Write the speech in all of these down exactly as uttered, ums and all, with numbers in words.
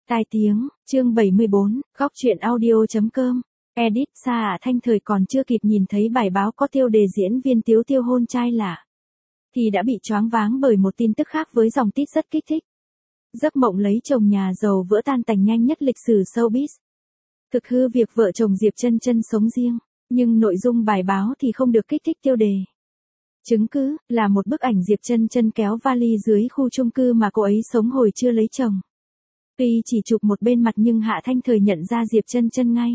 Tai tiếng, chương bảy mươi bốn, góc truyện audio.com. Edit Sa Hạ Thanh Thời còn chưa kịp nhìn thấy bài báo có tiêu đề diễn viên Tiếu Tiêu hôn trai lạ, thì đã bị choáng váng bởi một tin tức khác với dòng tít rất kích thích. Giấc mộng lấy chồng nhà giàu vỡ tan tành nhanh nhất lịch sử showbiz. Thực hư việc vợ chồng Diệp Chân Chân sống riêng, nhưng nội dung bài báo thì không được kích thích tiêu đề. Chứng cứ là một bức ảnh Diệp Chân Chân kéo vali dưới khu chung cư mà cô ấy sống hồi chưa lấy chồng. Tuy chỉ chụp một bên mặt nhưng Hạ Thanh Thời nhận ra Diệp Chân Chân ngay.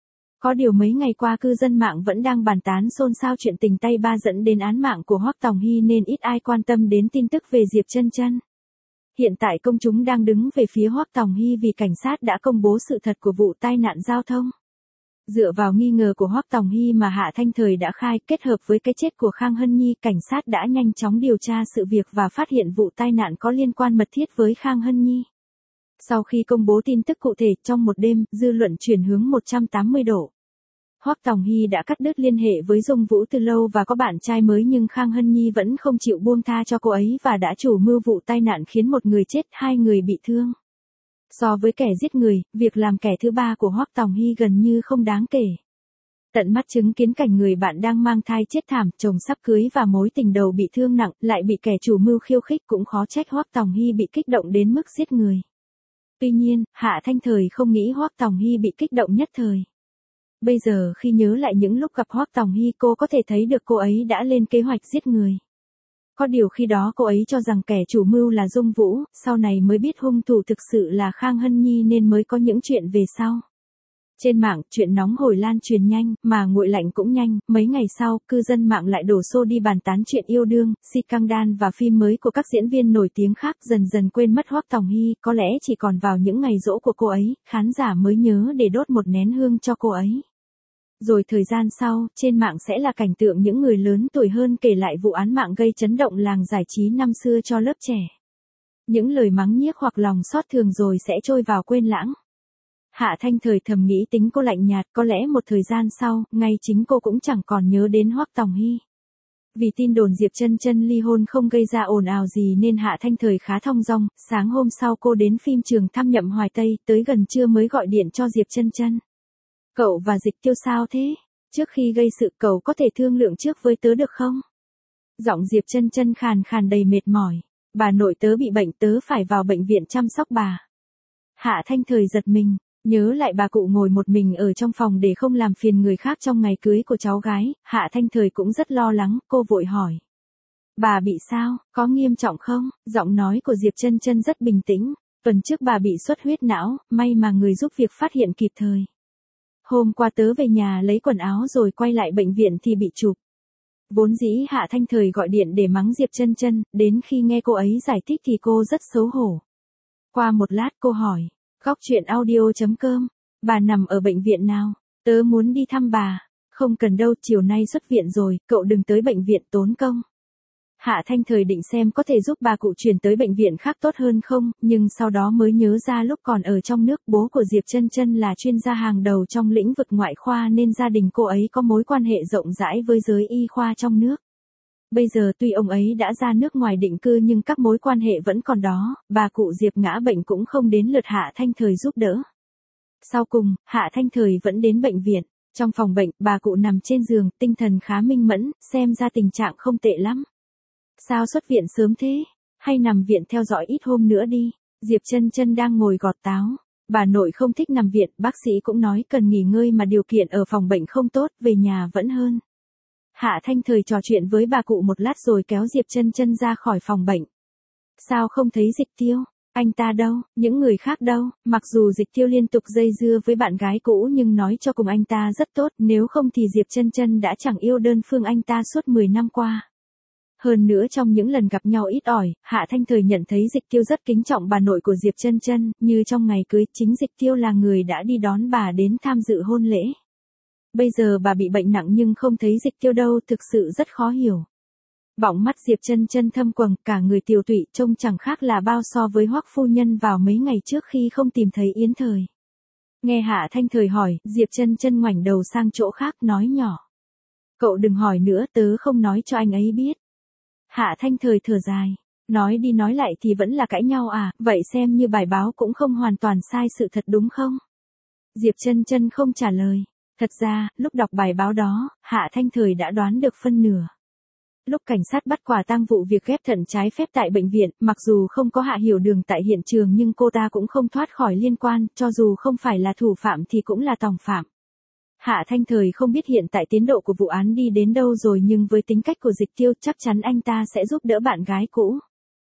Có điều mấy ngày qua cư dân mạng vẫn đang bàn tán xôn xao chuyện tình tay ba dẫn đến án mạng của Hoắc Tòng Hy nên ít ai quan tâm đến tin tức về Diệp Chân Chân. Hiện tại công chúng đang đứng về phía Hoắc Tòng Hy vì cảnh sát đã công bố sự thật của vụ tai nạn giao thông. Dựa vào nghi ngờ của Hoắc Tòng Hy mà Hạ Thanh Thời đã khai kết hợp với cái chết của Khang Hân Nhi, cảnh sát đã nhanh chóng điều tra sự việc và phát hiện vụ tai nạn có liên quan mật thiết với Khang Hân Nhi. Sau khi công bố tin tức cụ thể, trong một đêm, dư luận chuyển hướng một trăm tám mươi độ. Hoắc Tòng Hy đã cắt đứt liên hệ với Dung Vũ từ lâu và có bạn trai mới, nhưng Khang Hân Nhi vẫn không chịu buông tha cho cô ấy và đã chủ mưu vụ tai nạn khiến một người chết, hai người bị thương. So với kẻ giết người, việc làm kẻ thứ ba của Hoắc Tòng Hy gần như không đáng kể. Tận mắt chứng kiến cảnh người bạn đang mang thai chết thảm, chồng sắp cưới và mối tình đầu bị thương nặng, lại bị kẻ chủ mưu khiêu khích, cũng khó trách Hoắc Tòng Hy bị kích động đến mức giết người. Tuy nhiên, Hạ Thanh Thời không nghĩ Hoắc Tòng Hy bị kích động nhất thời. Bây giờ khi nhớ lại những lúc gặp Hoắc Tòng Hy, cô có thể thấy được cô ấy đã lên kế hoạch giết người. Có điều khi đó cô ấy cho rằng kẻ chủ mưu là Dung Vũ, sau này mới biết hung thủ thực sự là Khang Hân Nhi nên mới có những chuyện về sau. Trên mạng, chuyện nóng hổi lan truyền nhanh, mà nguội lạnh cũng nhanh, mấy ngày sau, cư dân mạng lại đổ xô đi bàn tán chuyện yêu đương, scandal và phim mới của các diễn viên nổi tiếng khác, dần dần quên mất Hoắc Tòng Hy, có lẽ chỉ còn vào những ngày giỗ của cô ấy, khán giả mới nhớ để đốt một nén hương cho cô ấy. Rồi thời gian sau, trên mạng sẽ là cảnh tượng những người lớn tuổi hơn kể lại vụ án mạng gây chấn động làng giải trí năm xưa cho lớp trẻ. Những lời mắng nhiếc hoặc lòng xót thường rồi sẽ trôi vào quên lãng. Hạ Thanh Thời thầm nghĩ tính cô lạnh nhạt, có lẽ một thời gian sau, ngay chính cô cũng chẳng còn nhớ đến Hoắc Tòng Hy. Vì tin đồn Diệp Chân Chân ly hôn không gây ra ồn ào gì nên Hạ Thanh Thời khá thong dong, sáng hôm sau cô đến phim trường thăm Nhậm Hoài Tây, tới gần trưa mới gọi điện cho Diệp Chân Chân. Cậu và Dịch Tiêu sao thế? Trước khi gây sự cậu có thể thương lượng trước với tớ được không? Giọng Diệp Chân Chân khàn khàn đầy mệt mỏi. Bà nội tớ bị bệnh, tớ phải vào bệnh viện chăm sóc bà. Hạ Thanh Thời giật mình, nhớ lại bà cụ ngồi một mình ở trong phòng để không làm phiền người khác trong ngày cưới của cháu gái, Hạ Thanh Thời cũng rất lo lắng, cô vội hỏi. Bà bị sao, có nghiêm trọng không? Giọng nói của Diệp Chân Chân rất bình tĩnh. Tuần trước bà bị xuất huyết não, may mà người giúp việc phát hiện kịp thời. Hôm qua tớ về nhà lấy quần áo rồi quay lại bệnh viện thì bị chụp. Vốn dĩ Hạ Thanh Thời gọi điện để mắng Diệp Chân Chân, đến khi nghe cô ấy giải thích thì cô rất xấu hổ. Qua một lát cô hỏi, góc truyện audio.com, bà nằm ở bệnh viện nào? Tớ muốn đi thăm bà. Không cần đâu, chiều nay xuất viện rồi, cậu đừng tới bệnh viện tốn công. Hạ Thanh Thời định xem có thể giúp bà cụ chuyển tới bệnh viện khác tốt hơn không, nhưng sau đó mới nhớ ra lúc còn ở trong nước bố của Diệp Chân Chân là chuyên gia hàng đầu trong lĩnh vực ngoại khoa nên gia đình cô ấy có mối quan hệ rộng rãi với giới y khoa trong nước. Bây giờ tuy ông ấy đã ra nước ngoài định cư nhưng các mối quan hệ vẫn còn đó, bà cụ Diệp ngã bệnh cũng không đến lượt Hạ Thanh Thời giúp đỡ. Sau cùng, Hạ Thanh Thời vẫn đến bệnh viện. Trong phòng bệnh, bà cụ nằm trên giường, tinh thần khá minh mẫn, xem ra tình trạng không tệ lắm. Sao xuất viện sớm thế? Hay nằm viện theo dõi ít hôm nữa đi. Diệp Chân Chân đang ngồi gọt táo. Bà nội không thích nằm viện, bác sĩ cũng nói cần nghỉ ngơi mà điều kiện ở phòng bệnh không tốt, về nhà vẫn hơn. Hạ Thanh Thời trò chuyện với bà cụ một lát rồi kéo Diệp Chân Chân ra khỏi phòng bệnh. Sao không thấy Dịch Tiêu? Anh ta đâu? Những người khác đâu? Mặc dù Dịch Tiêu liên tục dây dưa với bạn gái cũ nhưng nói cho cùng anh ta rất tốt, nếu không thì Diệp Chân Chân đã chẳng yêu đơn phương anh ta suốt mười năm qua. Hơn nữa trong những lần gặp nhau ít ỏi, Hạ Thanh Thời nhận thấy Dịch Tiêu rất kính trọng bà nội của Diệp Chân Chân, như trong ngày cưới, chính Dịch Tiêu là người đã đi đón bà đến tham dự hôn lễ. Bây giờ bà bị bệnh nặng nhưng không thấy Dịch Tiêu đâu, thực sự rất khó hiểu. Bọng mắt Diệp Chân Chân thâm quầng, cả người tiều tụy, trông chẳng khác là bao so với Hoắc phu nhân vào mấy ngày trước khi không tìm thấy Yến Thời. Nghe Hạ Thanh Thời hỏi, Diệp Chân Chân ngoảnh đầu sang chỗ khác nói nhỏ. Cậu đừng hỏi nữa, tớ không nói cho anh ấy biết. Hạ Thanh Thời thở dài. Nói đi nói lại thì vẫn là cãi nhau à, vậy xem như bài báo cũng không hoàn toàn sai sự thật đúng không? Diệp Chân Chân không trả lời. Thật ra, lúc đọc bài báo đó, Hạ Thanh Thời đã đoán được phân nửa. Lúc cảnh sát bắt quả tang vụ việc ghép thận trái phép tại bệnh viện, mặc dù không có Hạ Hiểu Đường tại hiện trường nhưng cô ta cũng không thoát khỏi liên quan, cho dù không phải là thủ phạm thì cũng là tòng phạm. Hạ Thanh Thời không biết hiện tại tiến độ của vụ án đi đến đâu rồi nhưng với tính cách của Dịch Tiêu chắc chắn anh ta sẽ giúp đỡ bạn gái cũ.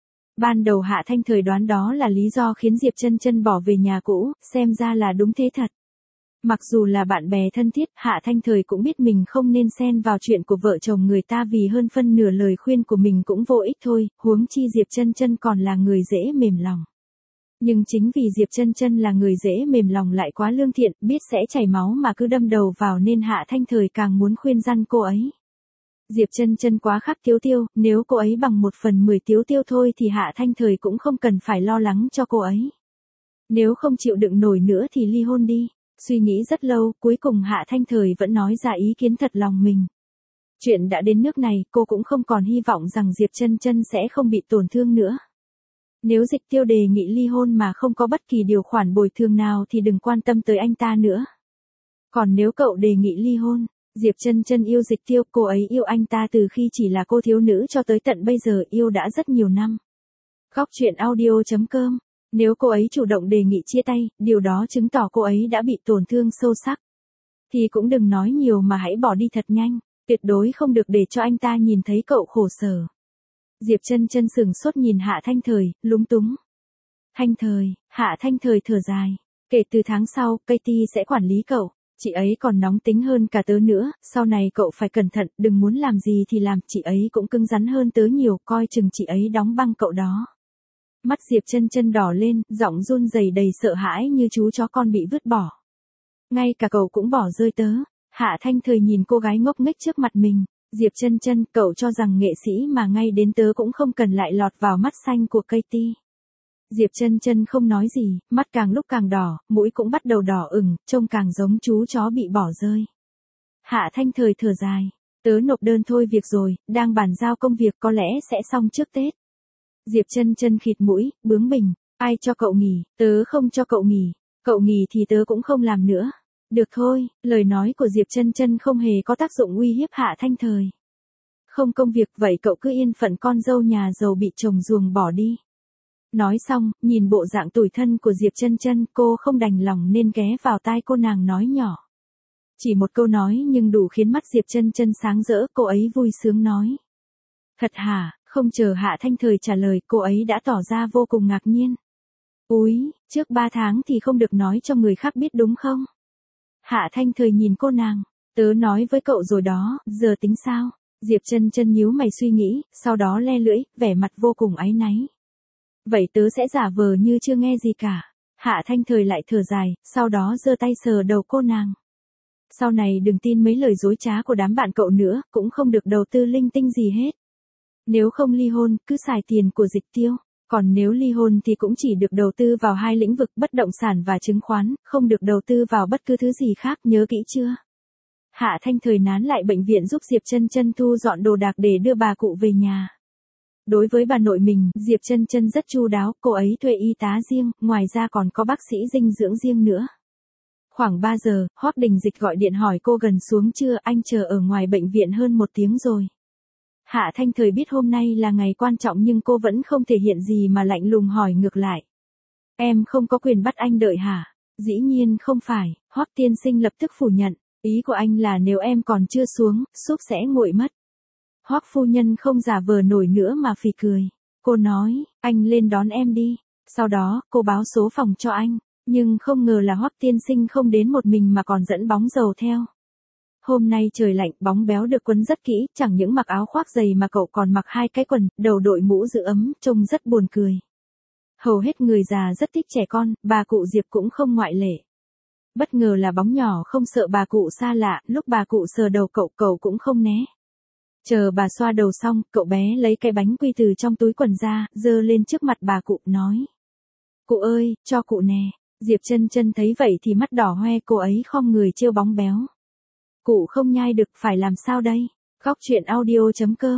Ban đầu Hạ Thanh Thời đoán đó là lý do khiến Diệp Chân Chân bỏ về nhà cũ, xem ra là đúng thế thật. Mặc dù là bạn bè thân thiết, Hạ Thanh Thời cũng biết mình không nên xen vào chuyện của vợ chồng người ta vì hơn phân nửa lời khuyên của mình cũng vô ích thôi, huống chi Diệp Chân Chân còn là người dễ mềm lòng. Nhưng chính vì Diệp Chân Chân là người dễ mềm lòng lại quá lương thiện, biết sẽ chảy máu mà cứ đâm đầu vào nên Hạ Thanh Thời càng muốn khuyên răn cô ấy. Diệp Chân Chân quá khác Tiếu Tiêu, nếu cô ấy bằng một phần mười Tiếu Tiêu thôi thì Hạ Thanh Thời cũng không cần phải lo lắng cho cô ấy. Nếu không chịu đựng nổi nữa thì ly hôn đi. Suy nghĩ rất lâu, cuối cùng Hạ Thanh Thời vẫn nói ra ý kiến thật lòng mình. Chuyện đã đến nước này, cô cũng không còn hy vọng rằng Diệp Chân Chân sẽ không bị tổn thương nữa. Nếu Dịch Tiêu đề nghị ly hôn mà không có bất kỳ điều khoản bồi thường nào thì đừng quan tâm tới anh ta nữa. Còn nếu cậu đề nghị ly hôn, Diệp Chân Chân yêu Dịch Tiêu, cô ấy yêu anh ta từ khi chỉ là cô thiếu nữ cho tới tận bây giờ, yêu đã rất nhiều năm. Góc truyện audio chấm com. Nếu cô ấy chủ động đề nghị chia tay, điều đó chứng tỏ cô ấy đã bị tổn thương sâu sắc. Thì cũng đừng nói nhiều mà hãy bỏ đi thật nhanh, tuyệt đối không được để cho anh ta nhìn thấy cậu khổ sở. Diệp Chân Chân sững sốt nhìn Hạ Thanh Thời, lúng túng. Thanh Thời, Hạ Thanh Thời thở dài. Kể từ tháng sau, Katie sẽ quản lý cậu. Chị ấy còn nóng tính hơn cả tớ nữa, sau này cậu phải cẩn thận, đừng muốn làm gì thì làm, chị ấy cũng cứng rắn hơn tớ nhiều, coi chừng chị ấy đóng băng cậu đó. Mắt Diệp Chân Chân đỏ lên, giọng run rẩy đầy sợ hãi như chú chó con bị vứt bỏ. Ngay cả cậu cũng bỏ rơi tớ. Hạ Thanh Thời nhìn cô gái ngốc nghếch trước mặt mình. Diệp Chân Chân, cậu cho rằng nghệ sĩ mà ngay đến tớ cũng không cần lại lọt vào mắt xanh của Katie. Diệp Chân Chân không nói gì, mắt càng lúc càng đỏ, mũi cũng bắt đầu đỏ ửng, trông càng giống chú chó bị bỏ rơi. Hạ Thanh Thời thở dài. Tớ nộp đơn thôi việc rồi, đang bàn giao công việc có lẽ sẽ xong trước Tết. Diệp Chân Chân khịt mũi, bướng bỉnh, ai cho cậu nghỉ, tớ không cho cậu nghỉ, cậu nghỉ thì tớ cũng không làm nữa. Được thôi, lời nói của Diệp Chân Chân không hề có tác dụng uy hiếp Hạ Thanh Thời. Không công việc vậy cậu cứ yên phận con dâu nhà giàu bị chồng ruồng bỏ đi. Nói xong, nhìn bộ dạng tủi thân của Diệp Chân Chân, cô không đành lòng nên ghé vào tai cô nàng nói nhỏ. Chỉ một câu nói nhưng đủ khiến mắt Diệp Chân Chân sáng rỡ, cô ấy vui sướng nói. Thật hả? Không chờ Hạ Thanh Thời trả lời, cô ấy đã tỏ ra vô cùng ngạc nhiên. Úi, trước ba tháng thì không được nói cho người khác biết đúng không? Hạ Thanh Thời nhìn cô nàng, tớ nói với cậu rồi đó, giờ tính sao? Diệp Chân Chân nhíu mày suy nghĩ, sau đó le lưỡi, vẻ mặt vô cùng áy náy. Vậy tớ sẽ giả vờ như chưa nghe gì cả. Hạ Thanh Thời lại thở dài, sau đó giơ tay sờ đầu cô nàng. Sau này đừng tin mấy lời dối trá của đám bạn cậu nữa, cũng không được đầu tư linh tinh gì hết. Nếu không ly hôn, cứ xài tiền của Dịch Tiêu. Còn nếu ly hôn thì cũng chỉ được đầu tư vào hai lĩnh vực bất động sản và chứng khoán, không được đầu tư vào bất cứ thứ gì khác, nhớ kỹ chưa? Hạ Thanh Thời nán lại bệnh viện giúp Diệp Chân Chân thu dọn đồ đạc để đưa bà cụ về nhà. Đối với bà nội mình, Diệp Chân Chân rất chu đáo, cô ấy thuê y tá riêng, ngoài ra còn có bác sĩ dinh dưỡng riêng nữa. Khoảng ba giờ, Hoắc Đình Dịch gọi điện hỏi cô gần xuống chưa, anh chờ ở ngoài bệnh viện hơn một tiếng rồi. Hạ Thanh Thời biết hôm nay là ngày quan trọng nhưng cô vẫn không thể hiện gì mà lạnh lùng hỏi ngược lại. Em không có quyền bắt anh đợi hả? Dĩ nhiên không phải, Hoắc tiên sinh lập tức phủ nhận. Ý của anh là nếu em còn chưa xuống, súp sẽ nguội mất. Hoắc phu nhân không giả vờ nổi nữa mà phì cười. Cô nói, anh lên đón em đi. Sau đó, cô báo số phòng cho anh. Nhưng không ngờ là Hoắc tiên sinh không đến một mình mà còn dẫn bóng dầu theo. Hôm nay trời lạnh, bóng béo được quấn rất kỹ, chẳng những mặc áo khoác dày mà cậu còn mặc hai cái quần, đầu đội mũ giữ ấm, trông rất buồn cười. Hầu hết người già rất thích trẻ con, bà cụ Diệp cũng không ngoại lệ. Bất ngờ là bóng nhỏ không sợ bà cụ xa lạ, lúc bà cụ sờ đầu cậu, cậu cũng không né. Chờ bà xoa đầu xong, cậu bé lấy cái bánh quy từ trong túi quần ra, giơ lên trước mặt bà cụ, nói. Cụ ơi, cho cụ nè. Diệp Chân Chân thấy vậy thì mắt đỏ hoe, cô ấy khom người trêu bóng béo. Cụ không nhai được, phải làm sao đây? Góc truyện audio chấm com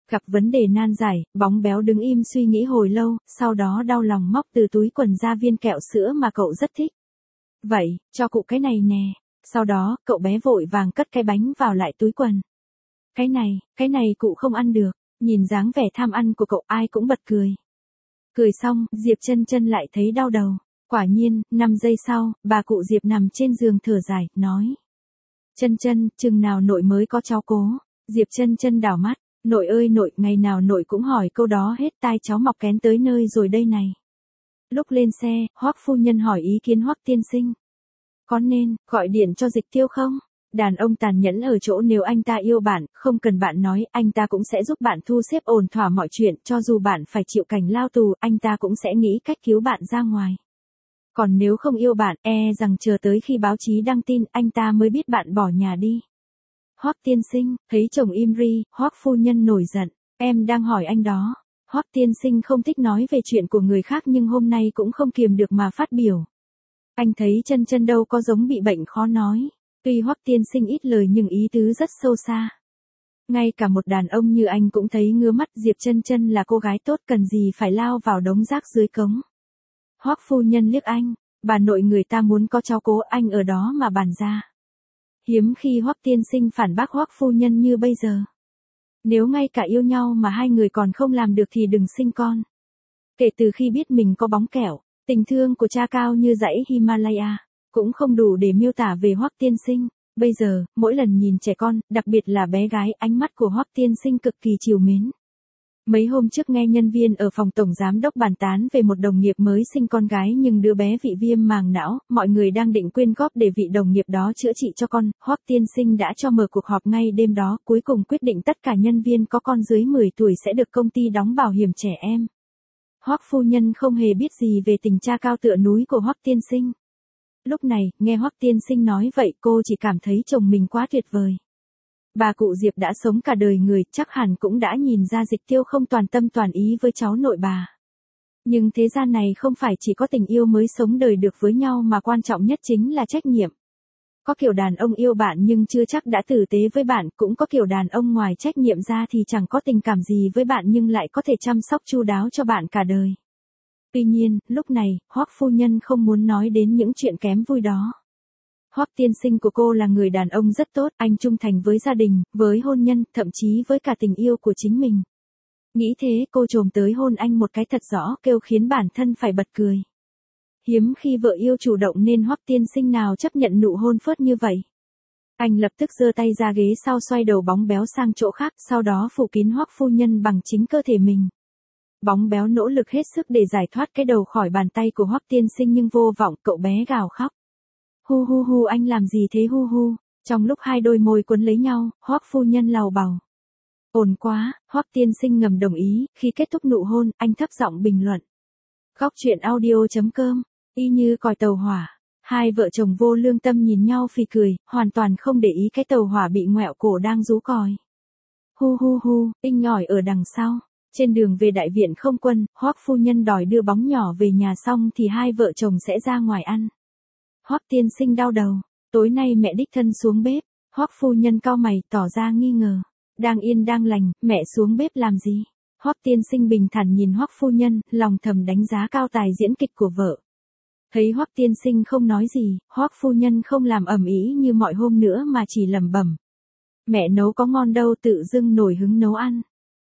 Gặp vấn đề nan giải, bóng béo đứng im suy nghĩ hồi lâu, sau đó đau lòng móc từ túi quần ra viên kẹo sữa mà cậu rất thích. Vậy, cho cụ cái này nè. Sau đó, cậu bé vội vàng cất cái bánh vào lại túi quần. Cái này, cái này cụ không ăn được. Nhìn dáng vẻ tham ăn của cậu ai cũng bật cười. Cười xong, Diệp Chân Chân lại thấy đau đầu. Quả nhiên, năm giây sau, bà cụ Diệp nằm trên giường thở dài, nói. Chân Chân, chừng nào nội mới có cháu cố. Diệp Chân Chân đảo mắt. Nội ơi nội, ngày nào nội cũng hỏi câu đó hết, tai cháu mọc kén tới nơi rồi đây này. Lúc lên xe, Hoắc phu nhân hỏi ý kiến Hoắc tiên sinh. Có nên gọi điện cho Dịch Tiêu không? Đàn ông tàn nhẫn ở chỗ nếu anh ta yêu bạn, không cần bạn nói, anh ta cũng sẽ giúp bạn thu xếp ổn thỏa mọi chuyện, cho dù bạn phải chịu cảnh lao tù, anh ta cũng sẽ nghĩ cách cứu bạn ra ngoài. Còn nếu không yêu bạn, e rằng chờ tới khi báo chí đăng tin, anh ta mới biết bạn bỏ nhà đi. Hoắc tiên sinh, thấy chồng im ri, Hoắc phu nhân nổi giận, em đang hỏi anh đó. Hoắc tiên sinh không thích nói về chuyện của người khác nhưng hôm nay cũng không kiềm được mà phát biểu. Anh thấy Chân Chân đâu có giống bị bệnh khó nói. Tuy Hoắc tiên sinh ít lời nhưng ý tứ rất sâu xa. Ngay cả một đàn ông như anh cũng thấy ngứa mắt, Diệp Chân Chân là cô gái tốt cần gì phải lao vào đống rác dưới cống. Hoắc phu nhân liếc anh, bà nội người ta muốn có cháu cố, anh ở đó mà bàn ra. Hiếm khi Hoắc tiên sinh phản bác Hoắc phu nhân như bây giờ. Nếu ngay cả yêu nhau mà hai người còn không làm được thì đừng sinh con. Kể từ khi biết mình có bóng kẹo, tình thương của cha cao như dãy Himalaya, cũng không đủ để miêu tả về Hoắc tiên sinh. Bây giờ, mỗi lần nhìn trẻ con, đặc biệt là bé gái, ánh mắt của Hoắc tiên sinh cực kỳ trìu mến. Mấy hôm trước nghe nhân viên ở phòng tổng giám đốc bàn tán về một đồng nghiệp mới sinh con gái nhưng đứa bé bị viêm màng não, mọi người đang định quyên góp để vị đồng nghiệp đó chữa trị cho con, Hoắc tiên sinh đã cho mở cuộc họp ngay đêm đó, cuối cùng quyết định tất cả nhân viên có con dưới mười tuổi sẽ được công ty đóng bảo hiểm trẻ em. Hoắc phu nhân không hề biết gì về tình cha cao tựa núi của Hoắc tiên sinh. Lúc này, nghe Hoắc tiên sinh nói vậy cô chỉ cảm thấy chồng mình quá tuyệt vời. Bà cụ Diệp đã sống cả đời người, chắc hẳn cũng đã nhìn ra Dịch Tiêu không toàn tâm toàn ý với cháu nội bà. Nhưng thế gian này không phải chỉ có tình yêu mới sống đời được với nhau mà quan trọng nhất chính là trách nhiệm. Có kiểu đàn ông yêu bạn nhưng chưa chắc đã tử tế với bạn, cũng có kiểu đàn ông ngoài trách nhiệm ra thì chẳng có tình cảm gì với bạn nhưng lại có thể chăm sóc chu đáo cho bạn cả đời. Tuy nhiên, lúc này, Hoắc phu nhân không muốn nói đến những chuyện kém vui đó. Hoắc tiên sinh của cô là người đàn ông rất tốt, anh trung thành với gia đình, với hôn nhân, thậm chí với cả tình yêu của chính mình. Nghĩ thế cô trồm tới hôn anh một cái thật rõ, kêu khiến bản thân phải bật cười. Hiếm khi vợ yêu chủ động nên Hoắc tiên sinh nào chấp nhận nụ hôn phớt như vậy. Anh lập tức giơ tay ra ghế sau xoay đầu bóng béo sang chỗ khác, sau đó phủ kín Hoắc phu nhân bằng chính cơ thể mình. Bóng béo nỗ lực hết sức để giải thoát cái đầu khỏi bàn tay của Hoắc tiên sinh nhưng vô vọng, cậu bé gào khóc. Hu hu hu, anh làm gì thế hu hu. Trong lúc hai đôi môi quấn lấy nhau, Hoắc phu nhân lầu bầu. Ổn quá, Hoắc tiên sinh ngầm đồng ý, khi kết thúc nụ hôn, anh thấp giọng bình luận. Góc truyện audio chấm com, y như còi tàu hỏa. Hai vợ chồng vô lương tâm nhìn nhau phì cười, hoàn toàn không để ý cái tàu hỏa bị ngoẹo cổ đang rú còi. Hu hu hu, inh ngỏi ở đằng sau. Trên đường về đại viện không quân, Hoắc phu nhân đòi đưa bóng nhỏ về nhà xong thì hai vợ chồng sẽ ra ngoài ăn. Hoắc tiên sinh đau đầu, tối nay mẹ đích thân xuống bếp. Hoắc phu nhân cau mày tỏ ra nghi ngờ. Đang yên đang lành, mẹ xuống bếp làm gì? Hoắc tiên sinh bình thản nhìn Hoắc phu nhân, lòng thầm đánh giá cao tài diễn kịch của vợ. Thấy Hoắc tiên sinh không nói gì, Hoắc phu nhân không làm ầm ĩ như mọi hôm nữa mà chỉ lẩm bẩm. Mẹ nấu có ngon đâu, tự dưng nổi hứng nấu ăn.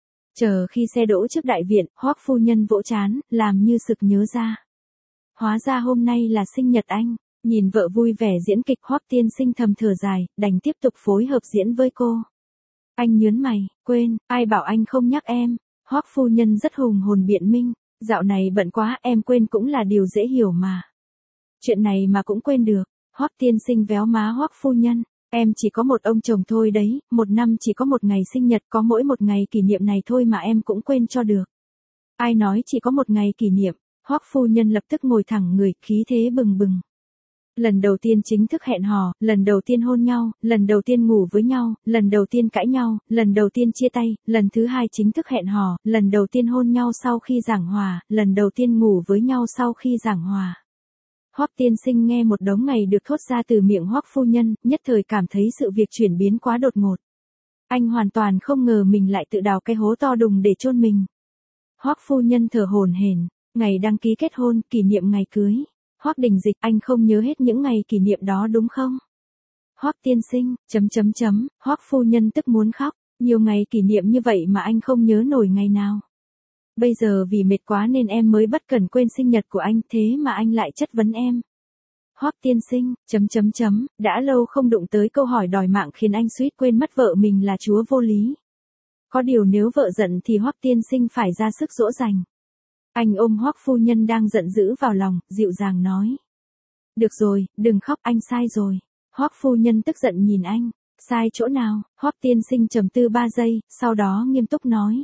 Chờ khi xe đỗ trước đại viện, Hoắc phu nhân vỗ trán, làm như sực nhớ ra. Hóa ra hôm nay là sinh nhật anh. Nhìn vợ vui vẻ diễn kịch, Hoắc tiên sinh thầm thở dài, đành tiếp tục phối hợp diễn với cô. Anh nhớn mày, quên, ai bảo anh không nhắc em. Hoắc phu nhân rất hùng hồn biện minh, dạo này bận quá, em quên cũng là điều dễ hiểu mà. Chuyện này mà cũng quên được. Hoắc tiên sinh véo má Hoắc phu nhân. Em chỉ có một ông chồng thôi đấy, một năm chỉ có một ngày sinh nhật, có mỗi một ngày kỷ niệm này thôi mà em cũng quên cho được. Ai nói chỉ có một ngày kỷ niệm? Hoắc phu nhân lập tức ngồi thẳng người, khí thế bừng bừng. Lần đầu tiên chính thức hẹn hò, lần đầu tiên hôn nhau, lần đầu tiên ngủ với nhau, lần đầu tiên cãi nhau, lần đầu tiên chia tay, lần thứ hai chính thức hẹn hò, lần đầu tiên hôn nhau sau khi giảng hòa, lần đầu tiên ngủ với nhau sau khi giảng hòa. Hoắc tiên sinh nghe một đống ngày được thốt ra từ miệng Hoắc phu nhân, nhất thời cảm thấy sự việc chuyển biến quá đột ngột. Anh hoàn toàn không ngờ mình lại tự đào cái hố to đùng để chôn mình. Hoắc phu nhân thở hổn hển, ngày đăng ký kết hôn, kỷ niệm ngày cưới. Hoắc Đình Dịch, anh không nhớ hết những ngày kỷ niệm đó đúng không? Hoắc tiên sinh, chấm chấm chấm, Hoắc phu nhân tức muốn khóc, nhiều ngày kỷ niệm như vậy mà anh không nhớ nổi ngày nào. Bây giờ vì mệt quá nên em mới bất cẩn quên sinh nhật của anh, thế mà anh lại chất vấn em. Hoắc tiên sinh, chấm chấm chấm, đã lâu không đụng tới câu hỏi đòi mạng khiến anh suýt quên mất vợ mình là chúa vô lý. Có điều nếu vợ giận thì Hoắc tiên sinh phải ra sức dỗ dành. Anh ôm Hoắc phu nhân đang giận dữ vào lòng, dịu dàng nói. Được rồi, đừng khóc, anh sai rồi. Hoắc phu nhân tức giận nhìn anh. Sai chỗ nào? Hoắc tiên sinh trầm tư ba giây, sau đó nghiêm túc nói.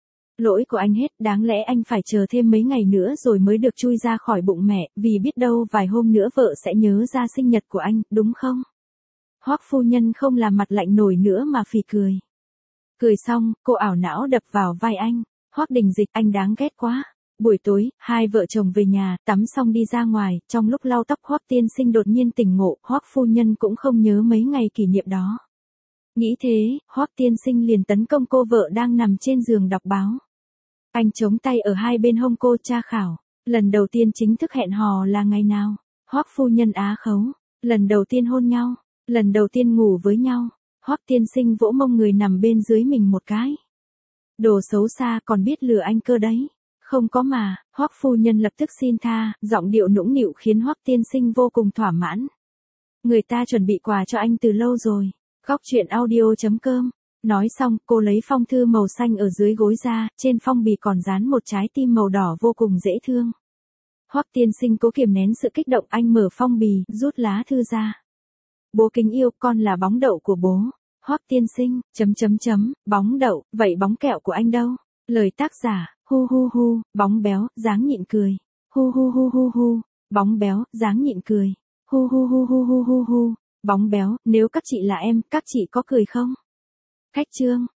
Lỗi của anh hết, đáng lẽ anh phải chờ thêm mấy ngày nữa rồi mới được chui ra khỏi bụng mẹ, vì biết đâu vài hôm nữa vợ sẽ nhớ ra sinh nhật của anh, đúng không? Hoắc phu nhân không làm mặt lạnh nổi nữa mà phì cười. Cười xong, cô ảo não đập vào vai anh. Hoắc Đình Dịch, anh đáng ghét quá. Buổi tối, hai vợ chồng về nhà, tắm xong đi ra ngoài, trong lúc lau tóc Hoắc tiên sinh đột nhiên tỉnh ngộ, Hoắc phu nhân cũng không nhớ mấy ngày kỷ niệm đó. Nghĩ thế, Hoắc tiên sinh liền tấn công cô vợ đang nằm trên giường đọc báo. Anh chống tay ở hai bên hông cô tra khảo. Lần đầu tiên chính thức hẹn hò là ngày nào? Hoắc phu nhân á khấu. Lần đầu tiên hôn nhau. Lần đầu tiên ngủ với nhau. Hoắc tiên sinh vỗ mông người nằm bên dưới mình một cái. Đồ xấu xa, còn biết lừa anh cơ đấy. Không có mà. Hoắc phu nhân lập tức xin tha, giọng điệu nũng nịu khiến Hoắc tiên sinh vô cùng thỏa mãn. Người ta chuẩn bị quà cho anh từ lâu rồi. Góc truyện audio chấm com. Nói xong, cô lấy phong thư màu xanh ở dưới gối ra, trên phong bì còn dán một trái tim màu đỏ vô cùng dễ thương. Hoắc tiên sinh cố kiềm nén sự kích động, anh mở phong bì, rút lá thư ra. Bố kính yêu, con là bóng đậu của bố. Hoắc tiên sinh, chấm chấm chấm, bóng đậu, vậy bóng kẹo của anh đâu? Lời tác giả, hu hu hu, bóng béo, dáng nhịn cười. Hu hu hu hu hu, bóng béo, dáng nhịn cười. Hu hu hu hu hu hu hu, bóng béo, nếu các chị là em, các chị có cười không? Cách chương